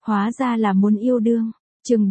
Hóa ra là muốn yêu đương. Chương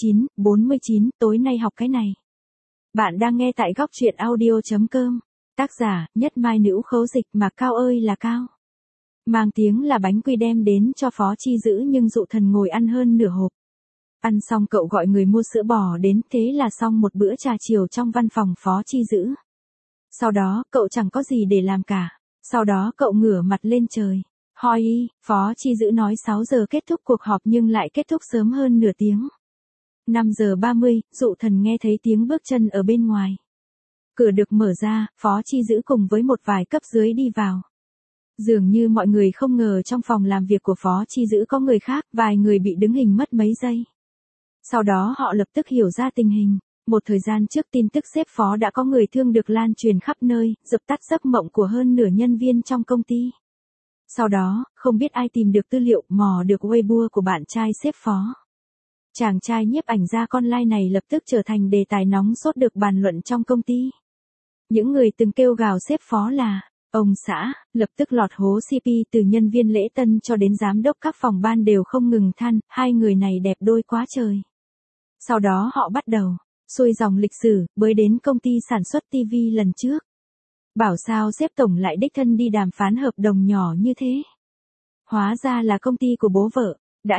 49, tối nay học cái này. Bạn đang nghe tại góc truyện audio.com. Tác giả, Nhất Mai Nữ Khấu Dịch mà Cao ơi là Cao. Mang tiếng là bánh quy đem đến cho Phó Chi Dữ nhưng Dụ Thần ngồi ăn hơn nửa hộp. Ăn xong cậu gọi người mua sữa bò đến, thế là xong một bữa trà chiều trong văn phòng Phó Chi Dữ. Sau đó, cậu chẳng có gì để làm cả. Sau đó cậu ngửa mặt lên trời. Hoi y, Phó Chi Dữ nói 6 giờ kết thúc cuộc họp nhưng lại kết thúc sớm hơn nửa tiếng. 5 giờ 30, Dụ Thần nghe thấy tiếng bước chân ở bên ngoài. Cửa được mở ra, Phó Chi Dữ cùng với một vài cấp dưới đi vào. Dường như mọi người không ngờ trong phòng làm việc của Phó Chi Dữ có người khác, vài người bị đứng hình mất mấy giây. Sau đó họ lập tức hiểu ra tình hình. Một thời gian trước tin tức sếp Phó đã có người thương được lan truyền khắp nơi, dập tắt giấc mộng của hơn nửa nhân viên trong công ty. Sau đó, không biết ai tìm được tư liệu mò được Weibo của bạn trai sếp Phó. Chàng trai nhiếp ảnh gia con lai này lập tức trở thành đề tài nóng sốt được bàn luận trong công ty. Những người từng kêu gào sếp Phó là ông xã, lập tức lọt hố CP, từ nhân viên lễ tân cho đến giám đốc các phòng ban đều không ngừng than, hai người này đẹp đôi quá trời. Sau đó họ bắt đầu xuôi dòng lịch sử, bới đến công ty sản xuất TV lần trước. Bảo sao sếp tổng lại đích thân đi đàm phán hợp đồng nhỏ như thế. Hóa ra là công ty của bố vợ. Đã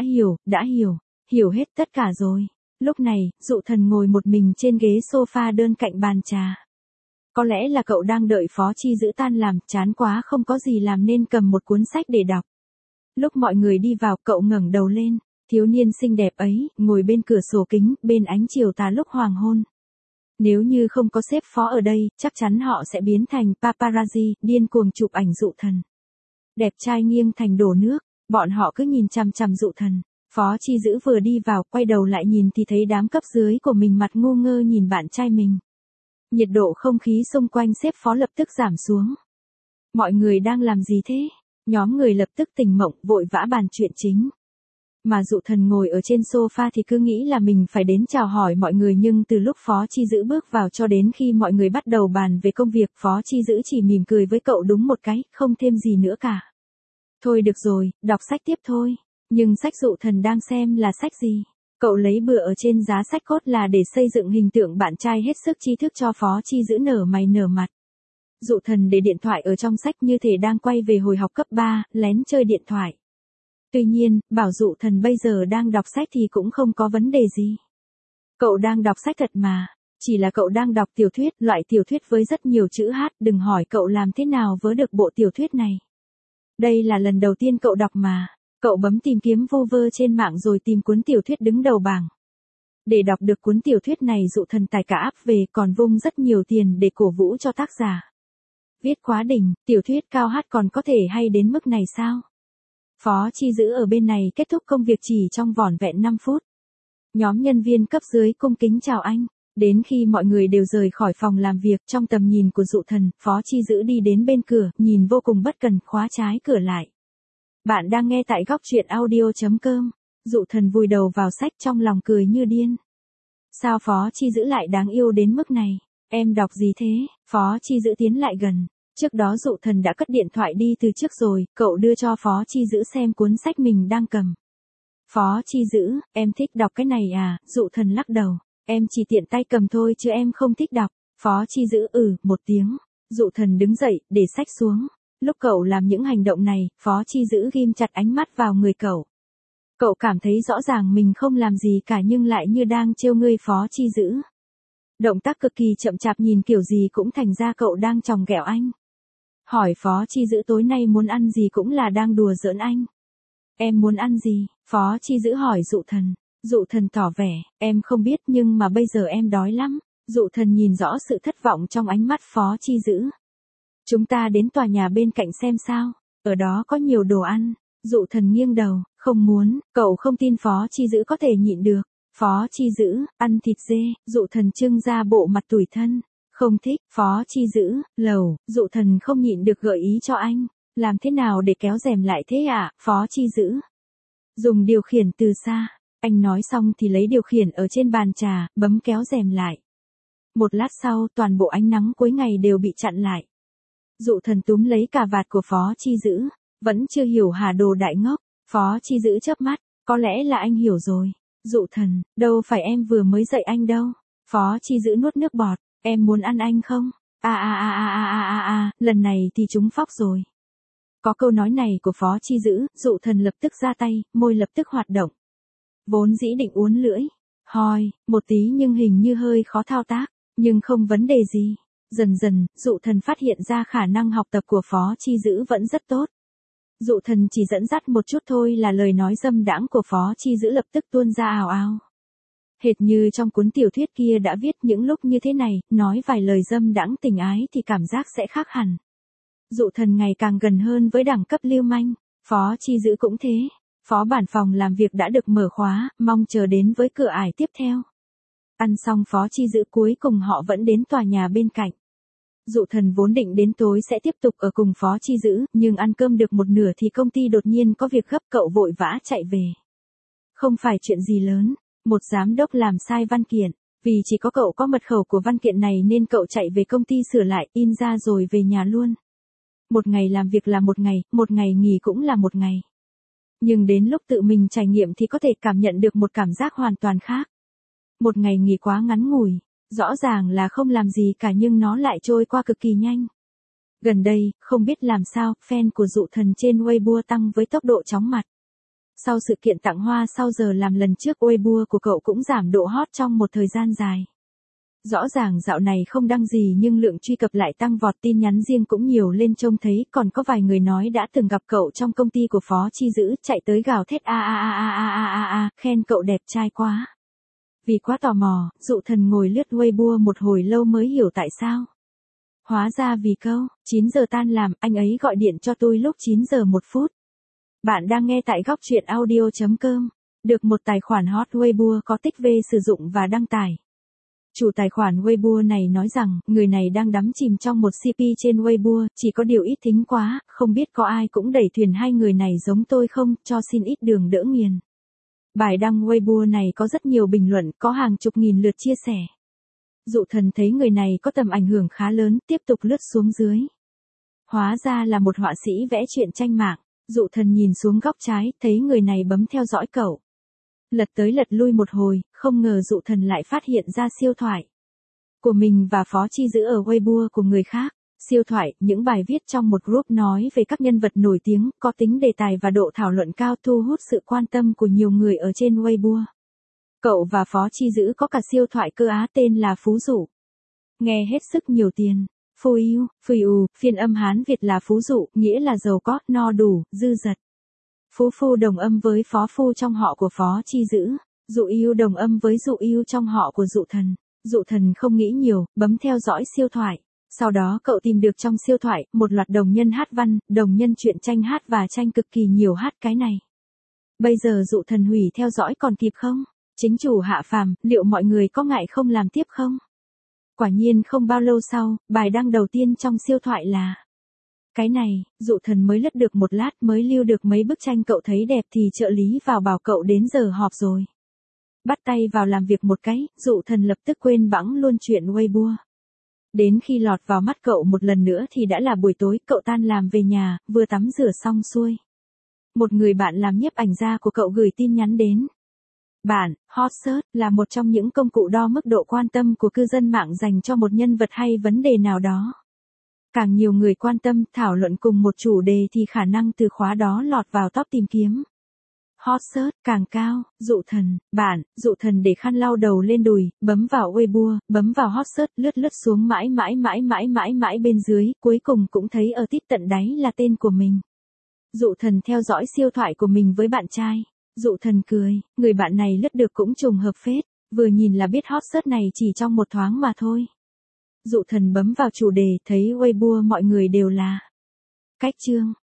hiểu hết tất cả rồi. Lúc này, Dụ Thần ngồi một mình trên ghế sofa đơn cạnh bàn trà. Có lẽ là cậu đang đợi Phó Chi Dữ tan làm, chán quá không có gì làm nên cầm một cuốn sách để đọc. Lúc mọi người đi vào, cậu ngẩng đầu lên. Thiếu niên xinh đẹp ấy, ngồi bên cửa sổ kính, bên ánh chiều tà lúc hoàng hôn. Nếu như không có sếp Phó ở đây, chắc chắn họ sẽ biến thành paparazzi, điên cuồng chụp ảnh Dụ Thần. Đẹp trai nghiêng thành đổ nước, bọn họ cứ nhìn chằm chằm Dụ Thần. Phó Chi Dữ vừa đi vào, quay đầu lại nhìn thì thấy đám cấp dưới của mình mặt ngu ngơ nhìn bạn trai mình. Nhiệt độ không khí xung quanh sếp Phó lập tức giảm xuống. Mọi người đang làm gì thế? Nhóm người lập tức tỉnh mộng, vội vã bàn chuyện chính. Mà Dụ Thần ngồi ở trên sofa thì cứ nghĩ là mình phải đến chào hỏi mọi người, nhưng từ lúc Phó Chi Dữ bước vào cho đến khi mọi người bắt đầu bàn về công việc, Phó Chi Dữ chỉ mỉm cười với cậu đúng một cái, không thêm gì nữa cả. Thôi được rồi, đọc sách tiếp thôi. Nhưng sách Dụ Thần đang xem là sách gì? Cậu lấy bừa ở trên giá sách cốt là để xây dựng hình tượng bạn trai hết sức tri thức cho Phó Chi Dữ nở mày nở mặt. Dụ Thần để điện thoại ở trong sách như thể đang quay về hồi học cấp 3, lén chơi điện thoại. Tuy nhiên, bảo Dụ Thần bây giờ đang đọc sách thì cũng không có vấn đề gì. Cậu đang đọc sách thật mà, chỉ là cậu đang đọc tiểu thuyết, loại tiểu thuyết với rất nhiều chữ hát, đừng hỏi cậu làm thế nào vớ được bộ tiểu thuyết này. Đây là lần đầu tiên cậu đọc mà. Cậu bấm tìm kiếm vô vơ trên mạng rồi tìm cuốn tiểu thuyết đứng đầu bảng. Để đọc được cuốn tiểu thuyết này, Dụ Thần tải cả app về, còn vung rất nhiều tiền để cổ vũ cho tác giả. Viết quá đỉnh, tiểu thuyết cao hát còn có thể hay đến mức này sao? Phó Chi Dữ ở bên này kết thúc công việc chỉ trong vỏn vẹn 5 phút. Nhóm nhân viên cấp dưới cung kính chào anh. Đến khi mọi người đều rời khỏi phòng làm việc, trong tầm nhìn của Dụ Thần, Phó Chi Dữ đi đến bên cửa, nhìn vô cùng bất cần, khóa trái cửa lại. Bạn đang nghe tại góc truyện audio.com. Dụ Thần vùi đầu vào sách trong lòng cười như điên. Sao Phó Chi Dữ lại đáng yêu đến mức này? Em đọc gì thế? Phó Chi Dữ tiến lại gần. Trước đó Dụ Thần đã cất điện thoại đi từ trước rồi, cậu đưa cho Phó Chi Dữ xem cuốn sách mình đang cầm. Phó Chi Dữ, em thích đọc cái này à? Dụ Thần lắc đầu. Em chỉ tiện tay cầm thôi chứ em không thích đọc. Phó Chi Dữ một tiếng. Dụ Thần đứng dậy, để sách xuống. Lúc cậu làm những hành động này, Phó Chi Dữ ghim chặt ánh mắt vào người cậu. Cậu cảm thấy rõ ràng mình không làm gì cả nhưng lại như đang trêu ngươi Phó Chi Dữ. Động tác cực kỳ chậm chạp, nhìn kiểu gì cũng thành ra cậu đang chòng ghẹo anh. Hỏi Phó Chi Dữ tối nay muốn ăn gì cũng là đang đùa giỡn anh. Em muốn ăn gì? Phó Chi Dữ hỏi Dụ Thần. Dụ Thần tỏ vẻ, em không biết nhưng mà bây giờ em đói lắm. Dụ Thần nhìn rõ sự thất vọng trong ánh mắt Phó Chi Dữ. Chúng ta đến tòa nhà bên cạnh xem sao, ở đó có nhiều đồ ăn. Dụ Thần nghiêng đầu, không muốn, cậu không tin Phó Chi Dữ có thể nhịn được. Phó Chi Dữ, ăn thịt dê. Dụ Thần trưng ra bộ mặt tủi thân. Không thích. Phó Chi Dữ, lầu. Dụ Thần không nhịn được gợi ý cho anh. Làm thế nào để kéo rèm lại thế ạ? Phó Chi Dữ. Dùng điều khiển từ xa. Anh nói xong thì lấy điều khiển ở trên bàn trà, bấm kéo rèm lại. Một lát sau, toàn bộ ánh nắng cuối ngày đều bị chặn lại. Dụ Thần túm lấy cà vạt của Phó Chi Dữ. Vẫn chưa hiểu hà đồ đại ngốc. Phó Chi Dữ chớp mắt. Có lẽ là anh hiểu rồi. Dụ Thần, đâu phải em vừa mới dạy anh đâu. Phó Chi Dữ nuốt nước bọt, em muốn ăn anh không? Lần này thì trúng phóc rồi. Có câu nói này của Phó Chi Dữ, Dụ Thần lập tức ra tay, môi lập tức hoạt động. Vốn dĩ định uốn lưỡi, hoi, một tí nhưng hình như hơi khó thao tác, nhưng không vấn đề gì. Dần dần, Dụ Thần phát hiện ra khả năng học tập của Phó Chi Dữ vẫn rất tốt. Dụ Thần chỉ dẫn dắt một chút thôi là lời nói dâm đãng của Phó Chi Dữ lập tức tuôn ra ào ào. Hệt như trong cuốn tiểu thuyết kia đã viết những lúc như thế này, nói vài lời dâm đãng tình ái thì cảm giác sẽ khác hẳn. Dụ Thần ngày càng gần hơn với đẳng cấp lưu manh, Phó Chi Dữ cũng thế. Phó bản phòng làm việc đã được mở khóa, mong chờ đến với cửa ải tiếp theo. Ăn xong Phó Chi Dữ cuối cùng họ vẫn đến tòa nhà bên cạnh. Dụ Thần vốn định đến tối sẽ tiếp tục ở cùng Phó Chi Dữ, nhưng ăn cơm được một nửa thì công ty đột nhiên có việc gấp, cậu vội vã chạy về. Không phải chuyện gì lớn, một giám đốc làm sai văn kiện, vì chỉ có cậu có mật khẩu của văn kiện này nên cậu chạy về công ty sửa lại, in ra rồi về nhà luôn. Một ngày làm việc là một ngày nghỉ cũng là một ngày. Nhưng đến lúc tự mình trải nghiệm thì có thể cảm nhận được một cảm giác hoàn toàn khác. Một ngày nghỉ quá ngắn ngủi, rõ ràng là không làm gì cả nhưng nó lại trôi qua cực kỳ nhanh. Gần đây, không biết làm sao, fan của Dụ Thần trên Weibo tăng với tốc độ chóng mặt. Sau sự kiện tặng hoa sau giờ làm lần trước, Weibo của cậu cũng giảm độ hot trong một thời gian dài. Rõ ràng dạo này không đăng gì nhưng lượng truy cập lại tăng vọt, tin nhắn riêng cũng nhiều lên trông thấy, còn có vài người nói đã từng gặp cậu trong công ty của Phó Chi Dữ, chạy tới gào thét khen cậu đẹp trai quá. Vì quá tò mò, Dụ Thần ngồi lướt Weibo một hồi lâu mới hiểu tại sao. Hóa ra vì câu, 9 giờ tan làm, anh ấy gọi điện cho tôi lúc 9 giờ 1 phút. Bạn đang nghe tại góc truyện audio.com. Được một tài khoản hot Weibo có tích về sử dụng và đăng tải. Chủ tài khoản Weibo này nói rằng, người này đang đắm chìm trong một CP trên Weibo, chỉ có điều ít thính quá, không biết có ai cũng đẩy thuyền hai người này giống tôi không, cho xin ít đường đỡ nghiền. Bài đăng Weibo này có rất nhiều bình luận, có hàng chục nghìn lượt chia sẻ. Dụ Thần thấy người này có tầm ảnh hưởng khá lớn, tiếp tục lướt xuống dưới. Hóa ra là một họa sĩ vẽ truyện tranh mạng. Dụ Thần nhìn xuống góc trái, thấy người này bấm theo dõi cậu. Lật tới lật lui một hồi, không ngờ Dụ Thần lại phát hiện ra siêu thoại của mình và Phó Chi Dữ ở Weibo của người khác. Siêu thoại, những bài viết trong một group nói về các nhân vật nổi tiếng, có tính đề tài và độ thảo luận cao, thu hút sự quan tâm của nhiều người ở trên Weibo. Cậu và Phó Chi Dữ có cả siêu thoại cơ Á tên là Phú Dụ. Nghe hết sức nhiều tiền. Phù ù, phiên âm Hán Việt là Phú Dụ, nghĩa là giàu có, no đủ, dư dật. Phú Phu đồng âm với Phó Phu trong họ của Phó Chi Dữ. Dụ yêu đồng âm với Dụ yêu trong họ của Dụ Thần. Dụ Thần không nghĩ nhiều, bấm theo dõi siêu thoại. Sau đó cậu tìm được trong siêu thoại, một loạt đồng nhân hát văn, đồng nhân truyện tranh hát và tranh cực kỳ nhiều hát cái này. Bây giờ Dụ Thần hủy theo dõi còn kịp không? Chính chủ hạ phàm, liệu mọi người có ngại không làm tiếp không? Quả nhiên không bao lâu sau, bài đăng đầu tiên trong siêu thoại là cái này. Dụ Thần mới lướt được một lát mới lưu được mấy bức tranh cậu thấy đẹp thì trợ lý vào bảo cậu đến giờ họp rồi. Bắt tay vào làm việc một cái, Dụ Thần lập tức quên bẵng luôn chuyện Weibo. Đến khi lọt vào mắt cậu một lần nữa thì đã là buổi tối, cậu tan làm về nhà, vừa tắm rửa xong xuôi. Một người bạn làm nhiếp ảnh gia của cậu gửi tin nhắn đến. Bạn, hot search là một trong những công cụ đo mức độ quan tâm của cư dân mạng dành cho một nhân vật hay vấn đề nào đó. Càng nhiều người quan tâm, thảo luận cùng một chủ đề thì khả năng từ khóa đó lọt vào top tìm kiếm. Hot search càng cao. Dụ Thần, bạn, Dụ Thần để khăn lau đầu lên đùi, bấm vào Weibo, bấm vào hot search, lướt xuống mãi bên dưới, cuối cùng cũng thấy ở tít tận đáy là tên của mình. Dụ Thần theo dõi siêu thoại của mình với bạn trai. Dụ Thần cười, người bạn này lướt được cũng trùng hợp phết, vừa nhìn là biết hot search này chỉ trong một thoáng mà thôi. Dụ Thần bấm vào chủ đề, thấy Weibo mọi người đều là cách chương.